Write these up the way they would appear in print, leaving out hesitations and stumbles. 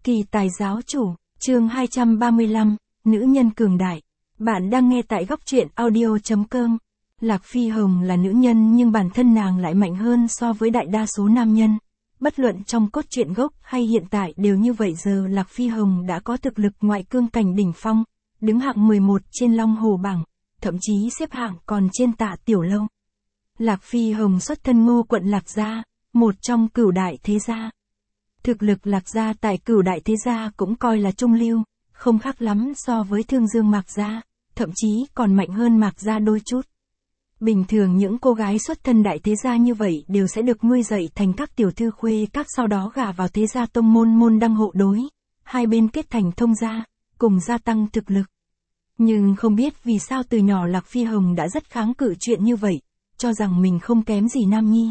Kỳ tài giáo chủ, chương 235, nữ nhân cường đại. Bạn đang nghe tại góc truyện audio.com. Lạc Phi Hồng là nữ nhân nhưng bản thân nàng lại mạnh hơn so với đại đa số nam nhân. Bất luận trong cốt truyện gốc hay hiện tại đều như vậy. Giờ Lạc Phi Hồng đã có thực lực ngoại cương cảnh đỉnh phong, đứng hạng 11 trên Long Hồ bảng, thậm chí xếp hạng còn trên Tạ Tiểu Lâu. Lạc Phi Hồng xuất thân Ngô quận Lạc gia, một trong cửu đại thế gia. Thực lực Lạc gia tại cửu đại thế gia cũng coi là trung lưu, không khác lắm so với Thương Dương Mạc gia, thậm chí còn mạnh hơn Mạc gia đôi chút. Bình thường những cô gái xuất thân đại thế gia như vậy đều sẽ được nuôi dạy thành các tiểu thư khuê các, sau đó gả vào thế gia tông môn đăng hộ đối, hai bên kết thành thông gia, cùng gia tăng thực lực. Nhưng không biết vì sao từ nhỏ Lạc Phi Hồng đã rất kháng cự chuyện như vậy, cho rằng mình không kém gì nam nhi.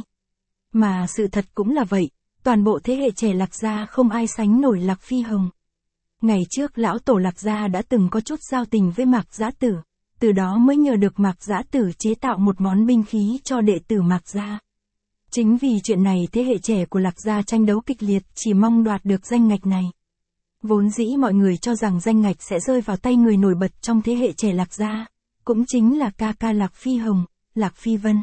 Mà sự thật cũng là vậy, toàn bộ thế hệ trẻ Lạc gia không ai sánh nổi Lạc Phi Hồng. Ngày trước lão tổ Lạc gia đã từng có chút giao tình với Mạc Giã Tử, từ đó mới nhờ được Mạc Giã Tử chế tạo một món binh khí cho đệ tử Mạc gia. Chính vì chuyện này thế hệ trẻ của Lạc gia tranh đấu kịch liệt, chỉ mong đoạt được danh ngạch này. Vốn dĩ mọi người cho rằng danh ngạch sẽ rơi vào tay người nổi bật trong thế hệ trẻ Lạc gia, cũng chính là ca ca Lạc Phi Hồng, Lạc Phi Vân.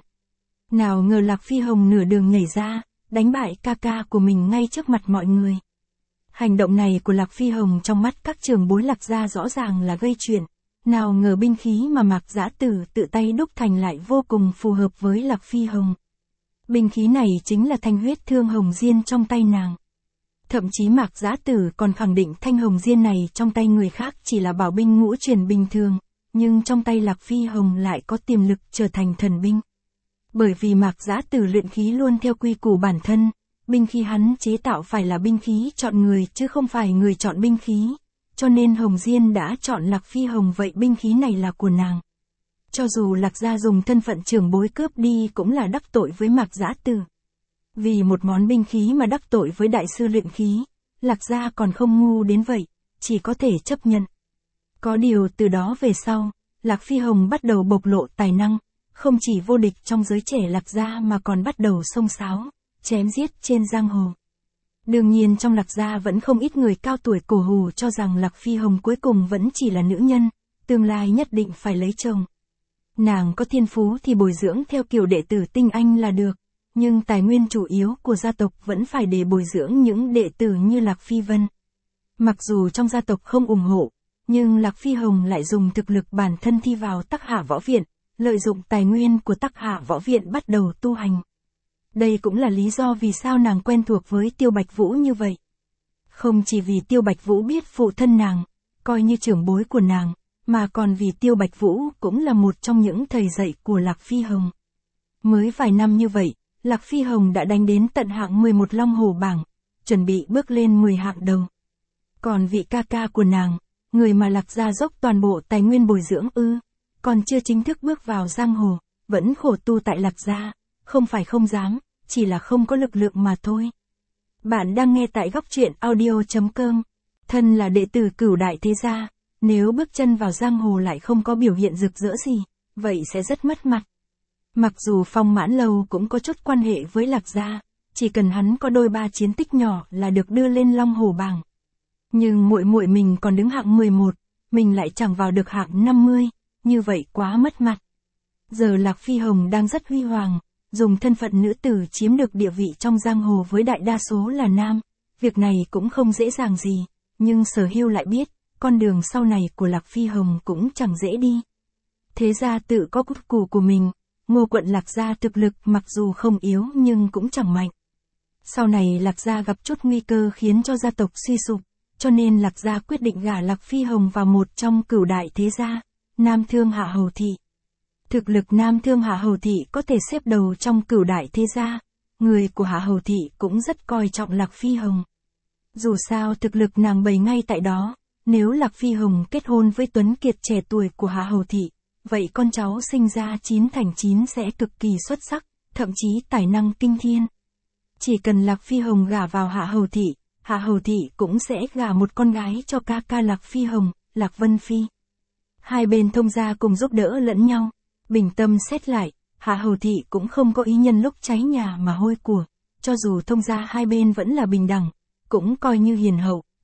Nào ngờ Lạc Phi Hồng nửa đường nhảy ra, đánh bại ca ca của mình ngay trước mặt mọi người. Hành động này của Lạc Phi Hồng trong mắt các trưởng bối Lạc gia rõ ràng là gây chuyện. Nào ngờ binh khí mà Mạc Giã Tử tự tay đúc thành lại vô cùng phù hợp với Lạc Phi Hồng. Binh khí này chính là thanh huyết thương hồng diên trong tay nàng. Thậm chí Mạc Giã Tử còn khẳng định thanh hồng diên này trong tay người khác chỉ là bảo binh ngũ truyền bình thường, nhưng trong tay Lạc Phi Hồng lại có tiềm lực trở thành thần binh. Bởi vì Mạc Giã Tử luyện khí luôn theo quy củ bản thân, binh khí hắn chế tạo phải là binh khí chọn người chứ không phải người chọn binh khí, cho nên Hồng Diên đã chọn Lạc Phi Hồng, vậy binh khí này là của nàng. Cho dù Lạc gia dùng thân phận trưởng bối cướp đi cũng là đắc tội với Mạc Giã Tử. Vì một món binh khí mà đắc tội với đại sư luyện khí, Lạc gia còn không ngu đến vậy, chỉ có thể chấp nhận. Có điều từ đó về sau, Lạc Phi Hồng bắt đầu bộc lộ tài năng, không chỉ vô địch trong giới trẻ Lạc gia mà còn bắt đầu xông xáo, chém giết trên giang hồ. Đương nhiên trong Lạc gia vẫn không ít người cao tuổi cổ hủ cho rằng Lạc Phi Hồng cuối cùng vẫn chỉ là nữ nhân, tương lai nhất định phải lấy chồng. Nàng có thiên phú thì bồi dưỡng theo kiểu đệ tử tinh anh là được, nhưng tài nguyên chủ yếu của gia tộc vẫn phải để bồi dưỡng những đệ tử như Lạc Phi Vân. Mặc dù trong gia tộc không ủng hộ, nhưng Lạc Phi Hồng lại dùng thực lực bản thân thi vào Tắc Hạ Võ Viện, lợi dụng tài nguyên của Tắc Hạ Võ Viện bắt đầu tu hành. Đây cũng là lý do vì sao nàng quen thuộc với Tiêu Bạch Vũ như vậy. Không chỉ vì Tiêu Bạch Vũ biết phụ thân nàng, coi như trưởng bối của nàng, mà còn vì Tiêu Bạch Vũ cũng là một trong những thầy dạy của Lạc Phi Hồng. Mới vài năm như vậy, Lạc Phi Hồng đã đánh đến tận hạng 11 Long Hồ bảng, chuẩn bị bước lên 10 hạng đầu. Còn vị ca ca của nàng, người mà Lạc gia dốc toàn bộ tài nguyên bồi dưỡng còn chưa chính thức bước vào giang hồ, vẫn khổ tu tại Lạc gia, không phải không dám, chỉ là không có lực lượng mà thôi. Bạn đang nghe tại góc truyện audio.com. Thân là đệ tử cửu đại thế gia, nếu bước chân vào giang hồ lại không có biểu hiện rực rỡ gì, vậy sẽ rất mất mặt. Mặc dù Phong Mãn Lâu cũng có chút quan hệ với Lạc gia, chỉ cần hắn có đôi ba chiến tích nhỏ là được đưa lên Long Hồ bảng. Nhưng muội muội mình còn đứng hạng 11, mình lại chẳng vào được hạng 50, như vậy quá mất mặt. Giờ Lạc Phi Hồng đang rất huy hoàng, dùng thân phận nữ tử chiếm được địa vị trong giang hồ với đại đa số là nam. Việc này cũng không dễ dàng gì, nhưng Sở Hưu lại biết, con đường sau này của Lạc Phi Hồng cũng chẳng dễ đi. Thế gia tự có cốt củ của mình, Ngô quận Lạc gia thực lực mặc dù không yếu nhưng cũng chẳng mạnh. Sau này Lạc gia gặp chút nguy cơ khiến cho gia tộc suy sụp, cho nên Lạc gia quyết định gả Lạc Phi Hồng vào một trong cửu đại thế gia, Nam Thương Hạ Hầu Thị. Thực lực Nam Thương Hạ Hầu Thị có thể xếp đầu trong cửu đại thế gia, người của Hạ Hầu Thị cũng rất coi trọng Lạc Phi Hồng. Dù sao thực lực nàng bày ngay tại đó, nếu Lạc Phi Hồng kết hôn với Tuấn Kiệt trẻ tuổi của Hạ Hầu Thị, vậy con cháu sinh ra 9 thành 9 sẽ cực kỳ xuất sắc, thậm chí tài năng kinh thiên. Chỉ cần Lạc Phi Hồng gả vào Hạ Hầu Thị cũng sẽ gả một con gái cho ca ca Lạc Phi Hồng, Lạc Vân Phi. Hai bên thông gia cùng giúp đỡ lẫn nhau. Bình tâm xét lại, Hạ Hầu Thị cũng không có ý nhân lúc cháy nhà mà hôi của, cho dù thông gia hai bên vẫn là bình đẳng, cũng coi như hiền hậu,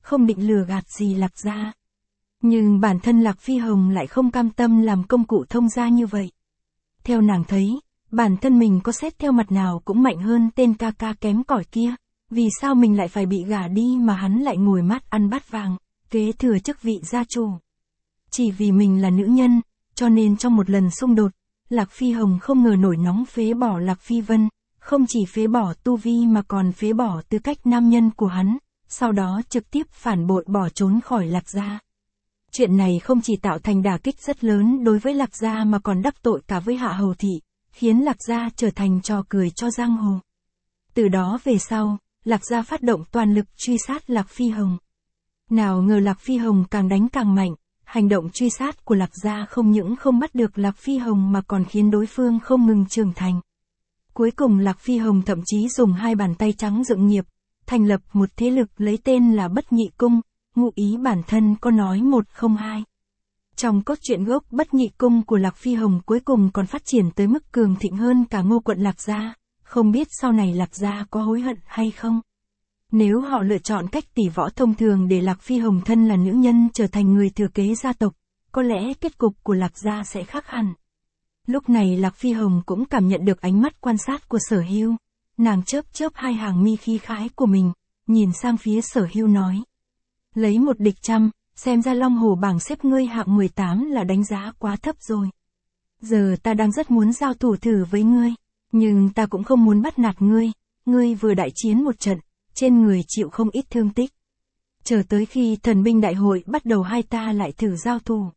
không định lừa gạt gì Lạc Gia. Nhưng bản thân Lạc Phi Hồng lại không cam tâm làm công cụ thông gia như vậy. Theo nàng thấy, bản thân mình có xét theo mặt nào cũng mạnh hơn tên ca ca kém cỏi kia, vì sao mình lại phải bị gả đi mà hắn lại ngồi mát ăn bát vàng, kế thừa chức vị gia chủ. Chỉ vì mình là nữ nhân, cho nên trong một lần xung đột, Lạc Phi Hồng không ngờ nổi nóng phế bỏ Lạc Phi Vân, không chỉ phế bỏ tu vi mà còn phế bỏ tư cách nam nhân của hắn, sau đó trực tiếp phản bội bỏ trốn khỏi Lạc Gia. Chuyện này không chỉ tạo thành đả kích rất lớn đối với Lạc Gia mà còn đắc tội cả với Hạ Hầu Thị, khiến Lạc Gia trở thành trò cười cho giang hồ. Từ đó về sau, Lạc Gia phát động toàn lực truy sát Lạc Phi Hồng. Nào ngờ Lạc Phi Hồng càng đánh càng mạnh, hành động truy sát của Lạc Gia không những không bắt được Lạc Phi Hồng mà còn khiến đối phương không ngừng trưởng thành. Cuối cùng Lạc Phi Hồng thậm chí dùng 2 bàn tay trắng dựng nghiệp, thành lập một thế lực lấy tên là Bất Nhị Cung, ngụ ý bản thân có nói 102. Trong cốt truyện gốc Bất Nhị Cung của Lạc Phi Hồng cuối cùng còn phát triển tới mức cường thịnh hơn cả Ngô quận Lạc Gia, không biết sau này Lạc Gia có hối hận hay không. Nếu họ lựa chọn cách tỷ võ thông thường để Lạc Phi Hồng thân là nữ nhân trở thành người thừa kế gia tộc, có lẽ kết cục của Lạc Gia sẽ khác hẳn. Lúc này Lạc Phi Hồng cũng cảm nhận được ánh mắt quan sát của Sở Hưu, nàng chớp chớp 2 hàng mi khí khái của mình, nhìn sang phía Sở Hưu nói. Lấy 1 địch trăm, xem ra Long Hồ bảng xếp ngươi hạng 18 là đánh giá quá thấp rồi. Giờ ta đang rất muốn giao thủ thử với ngươi, nhưng ta cũng không muốn bắt nạt ngươi vừa đại chiến một trận, trên người chịu không ít thương tích. Chờ tới khi thần binh đại hội bắt đầu hai ta lại thử giao thủ.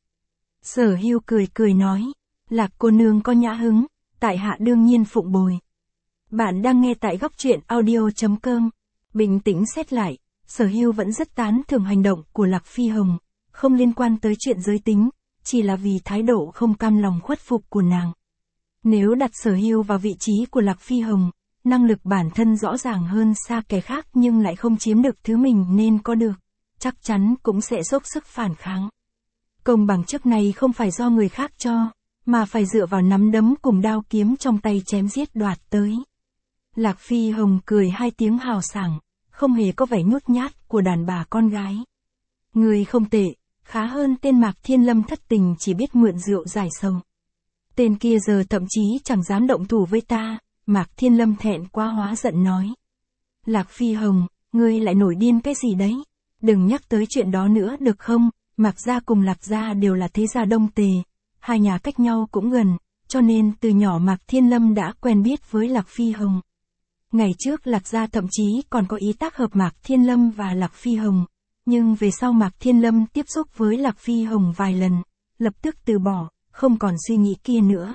Sở Hưu cười cười nói, Lạc cô nương có nhã hứng, tại hạ đương nhiên phụng bồi. Bạn đang nghe tại góc truyện audio.com. Bình tĩnh xét lại, Sở Hưu vẫn rất tán thưởng hành động của Lạc Phi Hồng, không liên quan tới chuyện giới tính, chỉ là vì thái độ không cam lòng khuất phục của nàng. Nếu đặt Sở Hưu vào vị trí của Lạc Phi Hồng, năng lực bản thân rõ ràng hơn xa kẻ khác nhưng lại không chiếm được thứ mình nên có được, chắc chắn cũng sẽ dốc sức phản kháng. Công bằng trước này không phải do người khác cho, mà phải dựa vào nắm đấm cùng đao kiếm trong tay chém giết đoạt tới. Lạc Phi Hồng cười 2 tiếng hào sảng, không hề có vẻ nhút nhát của đàn bà con gái. Người không tệ, khá hơn tên Mạc Thiên Lâm thất tình chỉ biết mượn rượu giải sầu. Tên kia giờ thậm chí chẳng dám động thủ với ta, Mạc Thiên Lâm thẹn quá hóa giận nói. Lạc Phi Hồng, ngươi lại nổi điên cái gì đấy? Đừng nhắc tới chuyện đó nữa được không? Mạc gia cùng Lạc gia đều là thế gia đông tề, 2 nhà cách nhau cũng gần, cho nên từ nhỏ Mạc Thiên Lâm đã quen biết với Lạc Phi Hồng. Ngày trước Lạc gia thậm chí còn có ý tác hợp Mạc Thiên Lâm và Lạc Phi Hồng, nhưng về sau Mạc Thiên Lâm tiếp xúc với Lạc Phi Hồng vài lần, lập tức từ bỏ, không còn suy nghĩ kia nữa.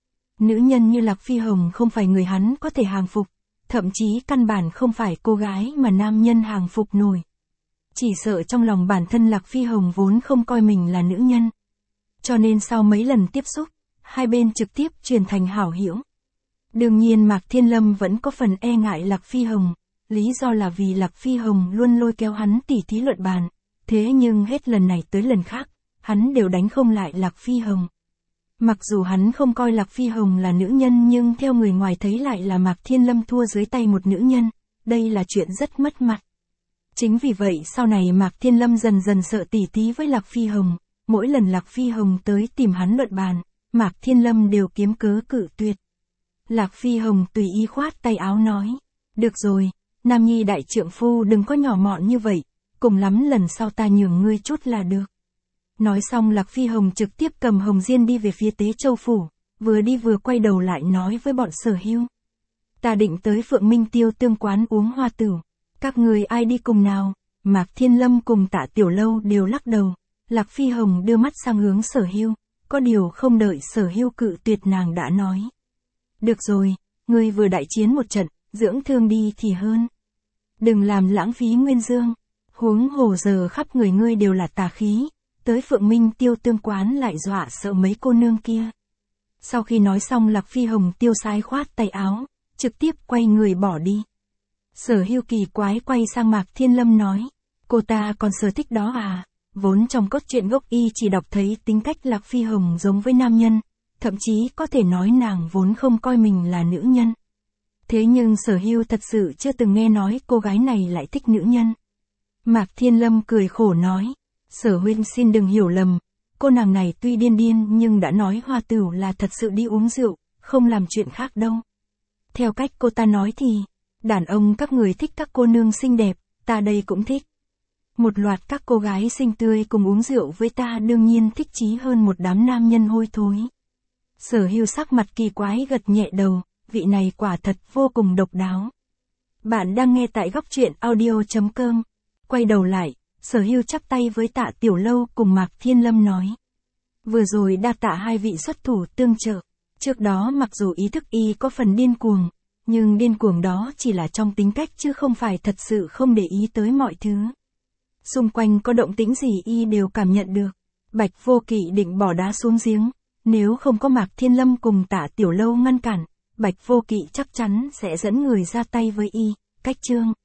Nữ nhân như Lạc Phi Hồng không phải người hắn có thể hàng phục, thậm chí căn bản không phải cô gái mà nam nhân hàng phục nổi. Chỉ sợ trong lòng bản thân Lạc Phi Hồng vốn không coi mình là nữ nhân. Cho nên sau mấy lần tiếp xúc, hai bên trực tiếp chuyển thành hảo hữu. Đương nhiên Mạc Thiên Lâm vẫn có phần e ngại Lạc Phi Hồng, lý do là vì Lạc Phi Hồng luôn lôi kéo hắn tỉ thí luận bàn, thế nhưng hết lần này tới lần khác, hắn đều đánh không lại Lạc Phi Hồng. Mặc dù hắn không coi Lạc Phi Hồng là nữ nhân nhưng theo người ngoài thấy lại là Mạc Thiên Lâm thua dưới tay một nữ nhân, đây là chuyện rất mất mặt. Chính vì vậy sau này Mạc Thiên Lâm dần dần sợ tỉ thí với Lạc Phi Hồng, mỗi lần Lạc Phi Hồng tới tìm hắn luận bàn, Mạc Thiên Lâm đều kiếm cớ cự tuyệt. Lạc Phi Hồng tùy ý khoát tay áo nói, được rồi, Nam Nhi đại trượng phu đừng có nhỏ mọn như vậy, cùng lắm lần sau ta nhường ngươi chút là được. Nói xong Lạc Phi Hồng trực tiếp cầm hồng diên đi về phía Tế Châu Phủ, vừa đi vừa quay đầu lại nói với bọn Sở Hưu. Ta định tới Phượng Minh Tiêu Tương quán uống hoa tửu, các người ai đi cùng nào? Mạc Thiên Lâm cùng Tạ Tiểu Lâu đều lắc đầu. Lạc Phi Hồng đưa mắt sang hướng Sở Hưu, có điều không đợi Sở Hưu cự tuyệt nàng đã nói. Được rồi, ngươi vừa đại chiến một trận, dưỡng thương đi thì hơn. Đừng làm lãng phí nguyên dương, huống hồ giờ khắp người ngươi đều là tà khí, tới Phượng Minh Tiêu Tương quán lại dọa sợ mấy cô nương kia. Sau khi nói xong Lạc Phi Hồng tiêu sái khoát tay áo, trực tiếp quay người bỏ đi. Sở Hưu kỳ quái quay sang Mạc Thiên Lâm nói, cô ta còn sở thích đó à? Vốn trong cốt truyện gốc y chỉ đọc thấy tính cách Lạc Phi Hồng giống với nam nhân, thậm chí có thể nói nàng vốn không coi mình là nữ nhân. Thế nhưng Sở Hưu thật sự chưa từng nghe nói cô gái này lại thích nữ nhân. Mạc Thiên Lâm cười khổ nói. Sở huynh xin đừng hiểu lầm. Cô nàng này tuy điên điên nhưng đã nói Hoa Tửu là thật sự đi uống rượu, không làm chuyện khác đâu. Theo cách cô ta nói thì, đàn ông các người thích các cô nương xinh đẹp, ta đây cũng thích. Một loạt các cô gái xinh tươi cùng uống rượu với ta đương nhiên thích chí hơn một đám nam nhân hôi thối. Sở Hưu sắc mặt kỳ quái gật nhẹ đầu, vị này quả thật vô cùng độc đáo. Bạn đang nghe tại góc truyện audio.com. Quay đầu lại, Sở Hưu chắp tay với Tạ Tiểu Lâu cùng Mạc Thiên Lâm nói. Vừa rồi đa tạ hai vị xuất thủ tương trợ. Trước đó mặc dù ý thức y có phần điên cuồng, nhưng điên cuồng đó chỉ là trong tính cách chứ không phải thật sự không để ý tới mọi thứ. Xung quanh có động tĩnh gì y đều cảm nhận được. Bạch Vô Kỵ định bỏ đá xuống giếng, nếu không có Mạc Thiên Lâm cùng Tạ Tiểu Lâu ngăn cản, Bạch Vô Kỵ chắc chắn sẽ dẫn người ra tay với y. Cách chương